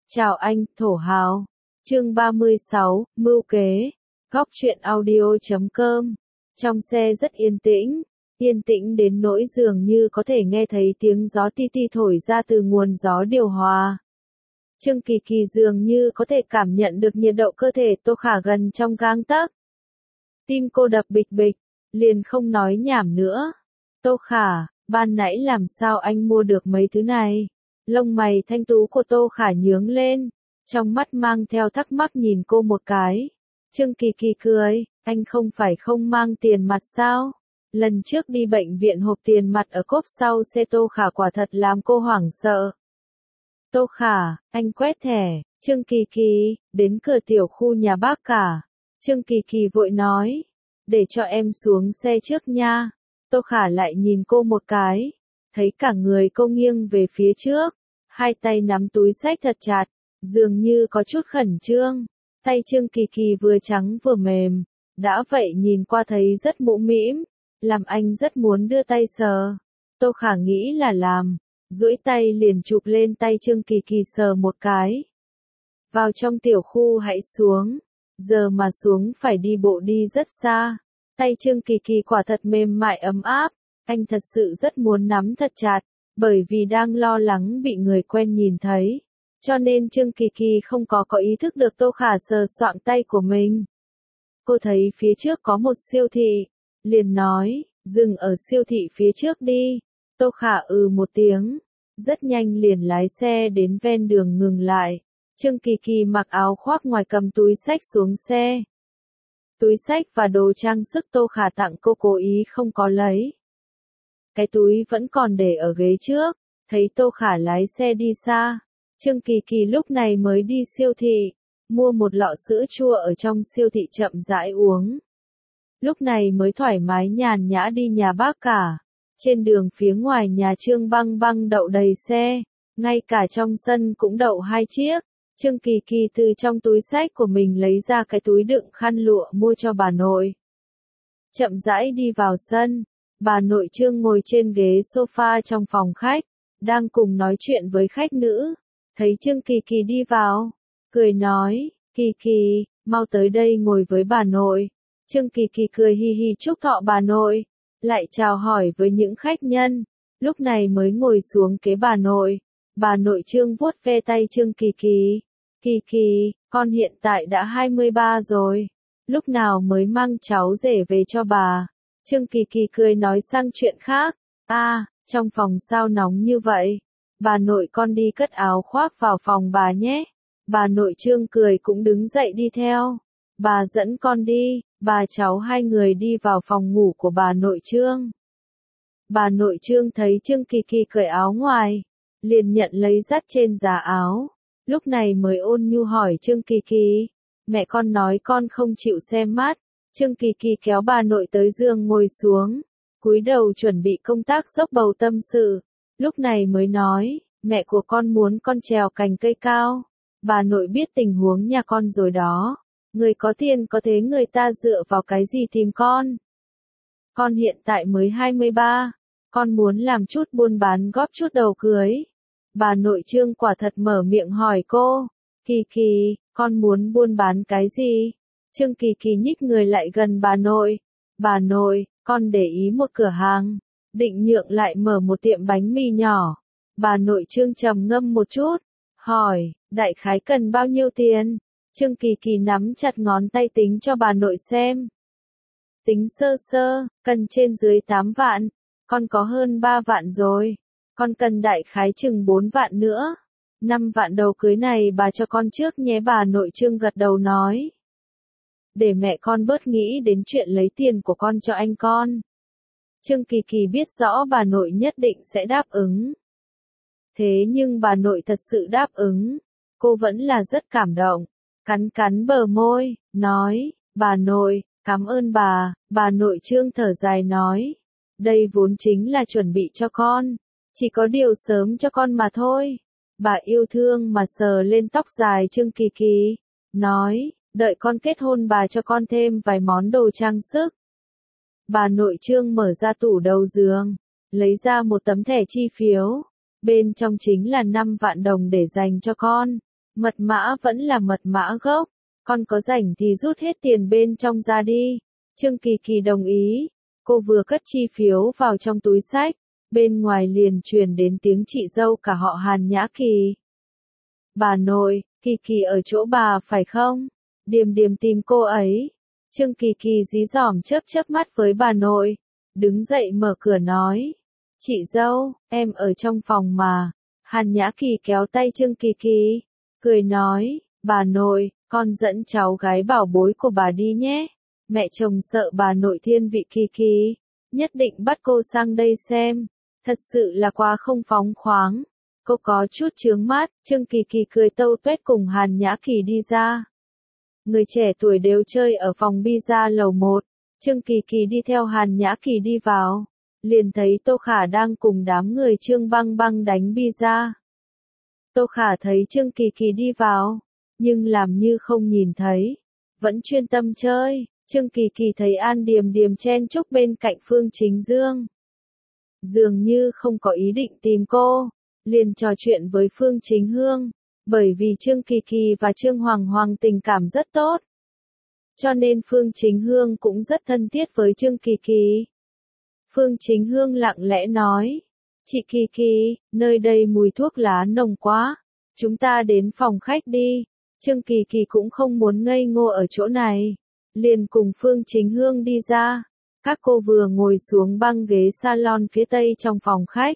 Chào anh, thổ hào. Chương 36, mưu kế. Góc truyện audio.com. Trong xe rất yên tĩnh đến nỗi dường như có thể nghe thấy tiếng gió ti ti thổi ra từ nguồn gió điều hòa. Trương Kỳ Kỳ dường như có thể cảm nhận được nhiệt độ cơ thể Tô Khả gần trong gang tấc. Tim cô đập bịch bịch, liền không nói nhảm nữa. Tô Khả, ban nãy làm sao anh mua được mấy thứ này? Lông mày thanh tú của Tô Khả nhướng lên, trong mắt mang theo thắc mắc nhìn cô một cái. Trương Kỳ Kỳ cười, anh không phải không mang tiền mặt sao? Lần trước đi bệnh viện hộp tiền mặt ở cốp sau xe Tô Khả quả thật làm cô hoảng sợ. Tô Khả, anh quét thẻ. Trương Kỳ Kỳ, đến cửa tiểu khu nhà bác cả. Trương Kỳ Kỳ vội nói, để cho em xuống xe trước nha. Tô Khả lại nhìn cô một cái, thấy cả người cô nghiêng về phía trước, hai tay nắm túi xách thật chặt, dường như có chút khẩn trương. Tay Trương Kỳ Kỳ vừa trắng vừa mềm, đã vậy nhìn qua thấy rất mũ mĩm, làm anh rất muốn đưa tay sờ. Tô Khả nghĩ là làm, duỗi tay liền chụp lên tay Trương Kỳ Kỳ sờ một cái. Vào trong tiểu khu hãy xuống, giờ mà xuống phải đi bộ đi rất xa. Tay Trương Kỳ Kỳ quả thật mềm mại ấm áp, anh thật sự rất muốn nắm thật chặt, bởi vì đang lo lắng bị người quen nhìn thấy. Cho nên Trương Kỳ Kỳ không có ý thức được Tô Khả sờ soạng tay của mình. Cô thấy phía trước có một siêu thị, liền nói, dừng ở siêu thị phía trước đi. Tô Khả một tiếng, rất nhanh liền lái xe đến ven đường ngừng lại. Trương Kỳ Kỳ mặc áo khoác ngoài cầm túi xách xuống xe. Túi xách và đồ trang sức Tô Khả tặng cô cố ý không có lấy. Cái túi vẫn còn để ở ghế trước, thấy Tô Khả lái xe đi xa. Trương Kỳ Kỳ lúc này mới đi siêu thị, mua một lọ sữa chua ở trong siêu thị chậm rãi uống. Lúc này mới thoải mái nhàn nhã đi nhà bác cả. Trên đường phía ngoài nhà Trương Băng Băng đậu đầy xe, ngay cả trong sân cũng đậu 2 chiếc. Trương Kỳ Kỳ từ trong túi xách của mình lấy ra cái túi đựng khăn lụa mua cho bà nội. Chậm rãi đi vào sân, bà nội Trương ngồi trên ghế sofa trong phòng khách, đang cùng nói chuyện với khách nữ. Thấy Trương Kỳ Kỳ đi vào, cười nói, Kỳ Kỳ, mau tới đây ngồi với bà nội. Trương Kỳ Kỳ cười hi hi chúc thọ bà nội, lại chào hỏi với những khách nhân, lúc này mới ngồi xuống kế bà nội. Bà nội Trương vuốt ve tay Trương Kỳ Kỳ. Kỳ Kỳ, con hiện tại đã 23 rồi, lúc nào mới mang cháu rể về cho bà? Trương Kỳ Kỳ cười nói sang chuyện khác, trong phòng sao nóng như vậy? Bà nội con đi cất áo khoác vào phòng bà nhé. Bà nội Trương cười cũng đứng dậy đi theo. Bà dẫn con đi, bà cháu hai người đi vào phòng ngủ của bà nội Trương. Bà nội Trương thấy Trương Kỳ Kỳ cởi áo ngoài, liền nhận lấy dắt trên giá áo. Lúc này mới ôn nhu hỏi Trương Kỳ Kỳ, mẹ con nói con không chịu xem mắt. Trương Kỳ Kỳ kéo bà nội tới giường ngồi xuống, cúi đầu chuẩn bị công tác dốc bầu tâm sự. Lúc này mới nói, mẹ của con muốn con trèo cành cây cao. Bà nội biết tình huống nhà con rồi đó. Người có tiền có thế người ta dựa vào cái gì tìm con? Con hiện tại mới 23, con muốn làm chút buôn bán góp chút đầu cưới. Bà nội Trương quả thật mở miệng hỏi cô, Kỳ Kỳ, con muốn buôn bán cái gì? Trương Kỳ Kỳ nhích người lại gần bà nội. Bà nội, con để ý một cửa hàng, định nhượng lại mở một tiệm bánh mì nhỏ. Bà nội Trương trầm ngâm một chút, hỏi, đại khái cần bao nhiêu tiền? Trương Kỳ Kỳ nắm chặt ngón tay tính cho bà nội xem. Tính sơ sơ, cần trên dưới 8 vạn, con có hơn 3 vạn rồi. Con cần đại khái chừng 4 vạn nữa. 5 vạn đầu cưới này bà cho con trước nhé, bà nội Trương gật đầu nói. Để mẹ con bớt nghĩ đến chuyện lấy tiền của con cho anh con. Trương Kỳ Kỳ biết rõ bà nội nhất định sẽ đáp ứng. Thế nhưng bà nội thật sự đáp ứng. Cô vẫn là rất cảm động. Cắn bờ môi, nói, bà nội, cảm ơn bà nội Trương thở dài nói. Đây vốn chính là chuẩn bị cho con. Chỉ có điều sớm cho con mà thôi. Bà yêu thương mà sờ lên tóc dài Trương Kỳ Kỳ, nói, đợi con kết hôn bà cho con thêm vài món đồ trang sức. Bà nội Trương mở ra tủ đầu giường, lấy ra một tấm thẻ chi phiếu, bên trong chính là 5 vạn đồng để dành cho con. Mật mã vẫn là mật mã gốc, con có rảnh thì rút hết tiền bên trong ra đi. Trương Kỳ Kỳ đồng ý, cô vừa cất chi phiếu vào trong túi xách, bên ngoài liền truyền đến tiếng chị dâu cả họ Hàn Nhã Kỳ. Bà nội, Kỳ Kỳ ở chỗ bà phải không? Điềm Điềm tìm cô ấy. Trương Kỳ Kỳ dí dỏm chớp chớp mắt với bà nội, đứng dậy mở cửa nói. Chị dâu, em ở trong phòng mà. Hàn Nhã Kỳ kéo tay Trương Kỳ Kỳ, cười nói, bà nội, con dẫn cháu gái bảo bối của bà đi nhé. Mẹ chồng sợ bà nội thiên vị Kỳ Kỳ, nhất định bắt cô sang đây xem. Thật sự là quá không phóng khoáng. Cô có chút chướng mắt, Trương Kỳ Kỳ cười tâu tuét cùng Hàn Nhã Kỳ đi ra. Người trẻ tuổi đều chơi ở phòng pizza lầu 1, Trương Kỳ Kỳ đi theo Hàn Nhã Kỳ đi vào, liền thấy Tô Khả đang cùng đám người Trương Băng Băng đánh pizza. Tô Khả thấy Trương Kỳ Kỳ đi vào, nhưng làm như không nhìn thấy, vẫn chuyên tâm chơi. Trương Kỳ Kỳ thấy An Điềm Điềm chen chúc bên cạnh Phương Chính Dương, dường như không có ý định tìm cô, liền trò chuyện với Phương Chính Hương, bởi vì Trương Kỳ Kỳ và Trương Hoàng Hoàng tình cảm rất tốt, cho nên Phương Chính Hương cũng rất thân thiết với Trương Kỳ Kỳ. Phương Chính Hương lặng lẽ nói, chị Kỳ Kỳ, nơi đây mùi thuốc lá nồng quá, chúng ta đến phòng khách đi. Trương Kỳ Kỳ cũng không muốn ngây ngô ở chỗ này, liền cùng Phương Chính Hương đi ra. Các cô vừa ngồi xuống băng ghế salon phía tây trong phòng khách.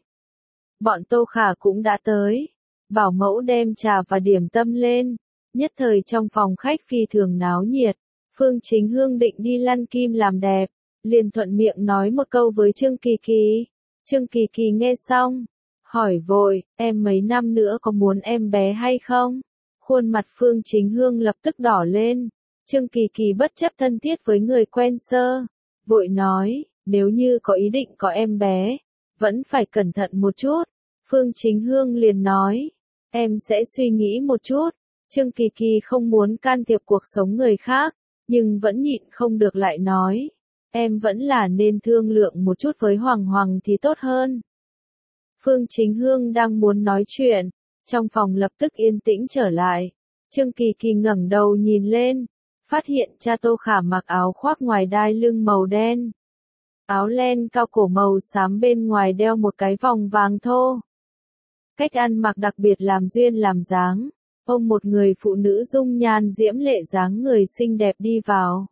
Bọn Tô Khả cũng đã tới. Bảo mẫu đem trà và điểm tâm lên. Nhất thời trong phòng khách phi thường náo nhiệt. Phương Chính Hương định đi lăn kim làm đẹp, liền thuận miệng nói một câu với Trương Kỳ Kỳ. Trương Kỳ Kỳ nghe xong, hỏi vội, em mấy năm nữa có muốn em bé hay không? Khuôn mặt Phương Chính Hương lập tức đỏ lên. Trương Kỳ Kỳ bất chấp thân thiết với người quen sơ, vội nói, nếu như có ý định có em bé, vẫn phải cẩn thận một chút. Phương Chính Hương liền nói, em sẽ suy nghĩ một chút. Trương Kỳ Kỳ không muốn can thiệp cuộc sống người khác, nhưng vẫn nhịn không được lại nói, em vẫn là nên thương lượng một chút với Hoàng Hoàng thì tốt hơn. Phương Chính Hương đang muốn nói chuyện, trong phòng lập tức yên tĩnh trở lại. Trương Kỳ Kỳ ngẩng đầu nhìn lên, phát hiện cha Tô Khả mặc áo khoác ngoài đai lưng màu đen, áo len cao cổ màu xám bên ngoài đeo một cái vòng vàng thô. Cách ăn mặc đặc biệt làm duyên làm dáng, ôm một người phụ nữ dung nhan diễm lệ dáng người xinh đẹp đi vào.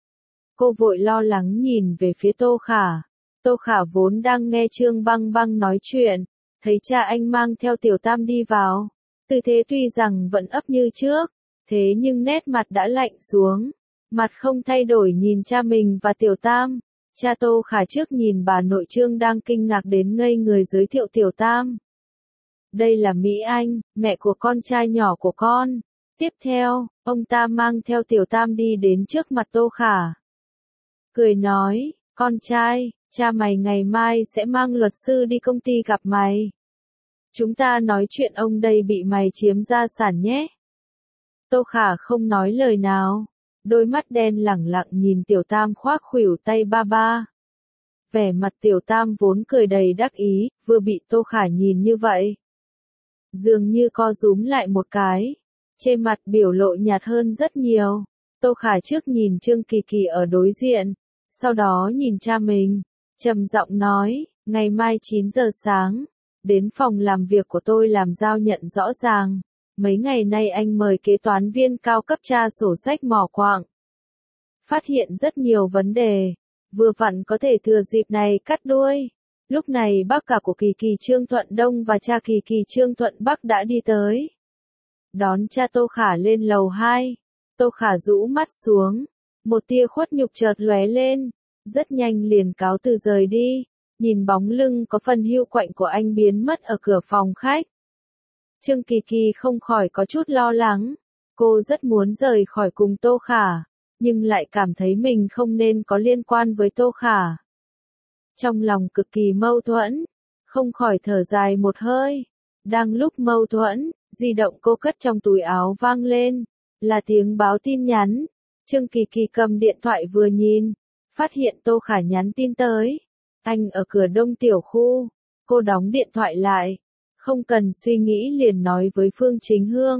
Cô vội lo lắng nhìn về phía Tô Khả. Tô Khả vốn đang nghe Trương Băng Băng nói chuyện, thấy cha anh mang theo Tiểu Tam đi vào. Tư thế tuy rằng vẫn ấp như trước, thế nhưng nét mặt đã lạnh xuống, mặt không thay đổi nhìn cha mình và Tiểu Tam. Cha Tô Khả trước nhìn bà nội Trương đang kinh ngạc đến ngây người giới thiệu Tiểu Tam. Đây là Mỹ Anh, mẹ của con trai nhỏ của con. Tiếp theo, ông ta mang theo Tiểu Tam đi đến trước mặt Tô Khả. Cười nói, con trai, cha mày ngày mai sẽ mang luật sư đi công ty gặp mày. Chúng ta nói chuyện ông đây bị mày chiếm gia sản nhé. Tô Khả không nói lời nào, đôi mắt đen lẳng lặng nhìn Tiểu Tam khoác khuỷu tay ba ba. Vẻ mặt Tiểu Tam vốn cười đầy đắc ý, vừa bị Tô Khả nhìn như vậy, dường như co rúm lại một cái, trên mặt biểu lộ nhạt hơn rất nhiều. Tô Khả trước nhìn Trương Kỳ Kỳ ở đối diện, sau đó nhìn cha mình, trầm giọng nói, ngày mai 9 giờ sáng, đến phòng làm việc của tôi làm giao nhận rõ ràng. Mấy ngày nay anh mời kế toán viên cao cấp tra sổ sách mỏ quạng. Phát hiện rất nhiều vấn đề, vừa vặn có thể thừa dịp này cắt đuôi. Lúc này bác cả của Kỳ Kỳ Trương Thuận Đông và cha Kỳ Kỳ Trương Thuận Bắc đã đi tới. Đón cha Tô Khả lên lầu 2. Tô Khả rũ mắt xuống, một tia khuất nhục chợt lóe lên, rất nhanh liền cáo từ rời đi, nhìn bóng lưng có phần hiu quạnh của anh biến mất ở cửa phòng khách. Trương Kỳ Kỳ không khỏi có chút lo lắng, cô rất muốn rời khỏi cùng Tô Khả, nhưng lại cảm thấy mình không nên có liên quan với Tô Khả. Trong lòng cực kỳ mâu thuẫn, không khỏi thở dài một hơi. Đang lúc mâu thuẫn, di động cô cất trong túi áo vang lên, là tiếng báo tin nhắn. Trương Kỳ Kỳ cầm điện thoại vừa nhìn, phát hiện Tô Khả nhắn tin tới. Anh ở cửa Đông Tiểu Khu. Cô đóng điện thoại lại, không cần suy nghĩ liền nói với Phương Chính Hương.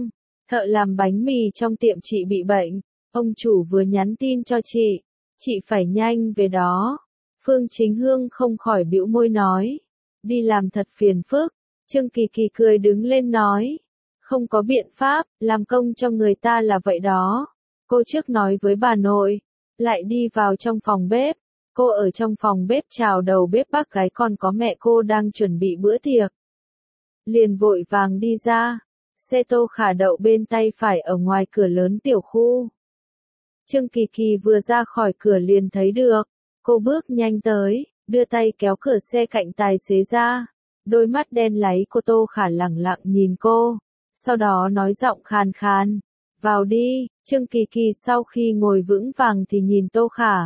Thợ làm bánh mì trong tiệm chị bị bệnh, ông chủ vừa nhắn tin cho chị phải nhanh về đó. Phương Chính Hương không khỏi bĩu môi nói, đi làm thật phiền phức. Trương Kỳ Kỳ cười đứng lên nói, không có biện pháp, làm công cho người ta là vậy đó. Cô trước nói với bà nội, lại đi vào trong phòng bếp. Cô ở trong phòng bếp chào đầu bếp bác gái còn có mẹ cô đang chuẩn bị bữa tiệc. Liền vội vàng đi ra, xe Tô Khả đậu bên tay phải ở ngoài cửa lớn tiểu khu. Trương Kỳ Kỳ vừa ra khỏi cửa liền thấy được, cô bước nhanh tới, đưa tay kéo cửa xe cạnh tài xế ra. Đôi mắt đen láy của Tô Khả lẳng lặng nhìn cô, sau đó nói giọng khàn khàn, vào đi. Trương Kỳ Kỳ sau khi ngồi vững vàng thì nhìn Tô Khả.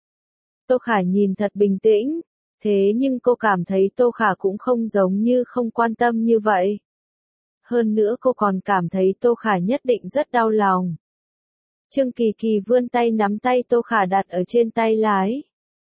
Tô Khả nhìn thật bình tĩnh, thế nhưng cô cảm thấy Tô Khả cũng không giống như không quan tâm như vậy. Hơn nữa cô còn cảm thấy Tô Khả nhất định rất đau lòng. Trương Kỳ Kỳ vươn tay nắm tay Tô Khả đặt ở trên tay lái.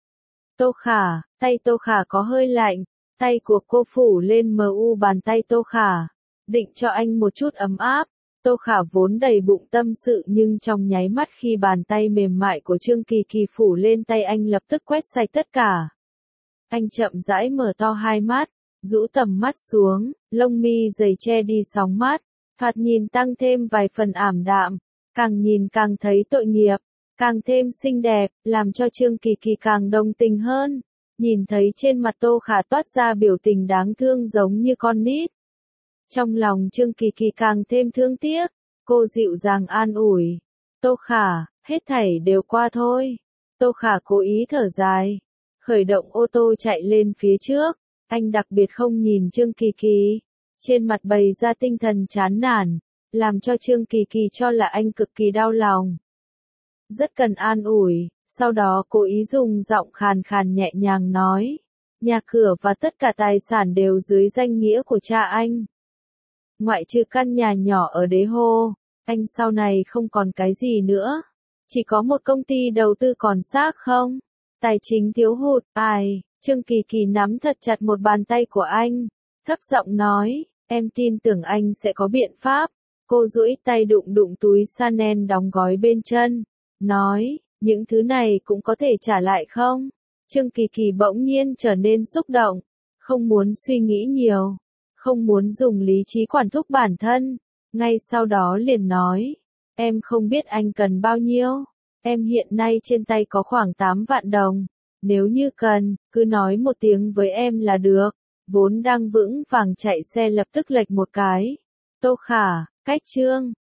Tô Khả, tay Tô Khả có hơi lạnh, tay của cô phủ lên bàn tay Tô Khả, định cho anh một chút ấm áp. Tô Khả vốn đầy bụng tâm sự nhưng trong nháy mắt khi bàn tay mềm mại của Trương Kỳ Kỳ phủ lên tay anh lập tức quét sạch tất cả. Anh chậm rãi mở to hai mắt, rũ tầm mắt xuống, lông mi dày che đi sóng mắt, thoạt nhìn tăng thêm vài phần ảm đạm, càng nhìn càng thấy tội nghiệp, càng thêm xinh đẹp, làm cho Trương Kỳ Kỳ càng đồng tình hơn. Nhìn thấy trên mặt Tô Khả toát ra biểu tình đáng thương giống như con nít. Trong lòng Trương Kỳ Kỳ càng thêm thương tiếc, cô dịu dàng an ủi. Tô Khả, hết thảy đều qua thôi. Tô Khả cố ý thở dài, khởi động ô tô chạy lên phía trước, anh đặc biệt không nhìn Trương Kỳ Kỳ. Trên mặt bày ra tinh thần chán nản, làm cho Trương Kỳ Kỳ cho là anh cực kỳ đau lòng. Rất cần an ủi, sau đó cố ý dùng giọng khàn khàn nhẹ nhàng nói, nhà cửa và tất cả tài sản đều dưới danh nghĩa của cha anh. Ngoại trừ căn nhà nhỏ ở Đế Hô, anh sau này không còn cái gì nữa. Chỉ có một công ty đầu tư còn xác không? Tài chính thiếu hụt, Trương Kỳ Kỳ nắm thật chặt một bàn tay của anh, thấp giọng nói, em tin tưởng anh sẽ có biện pháp. Cô duỗi tay đụng đụng túi Chanel đóng gói bên chân, nói, những thứ này cũng có thể trả lại không? Trương Kỳ Kỳ bỗng nhiên trở nên xúc động, không muốn suy nghĩ nhiều, không muốn dùng lý trí quản thúc bản thân, ngay sau đó liền nói, em không biết anh cần bao nhiêu, em hiện nay trên tay có khoảng 8 vạn đồng, nếu như cần, cứ nói một tiếng với em là được. Vốn đang vững vàng chạy xe lập tức lệch một cái. Tô Khả, cách Trương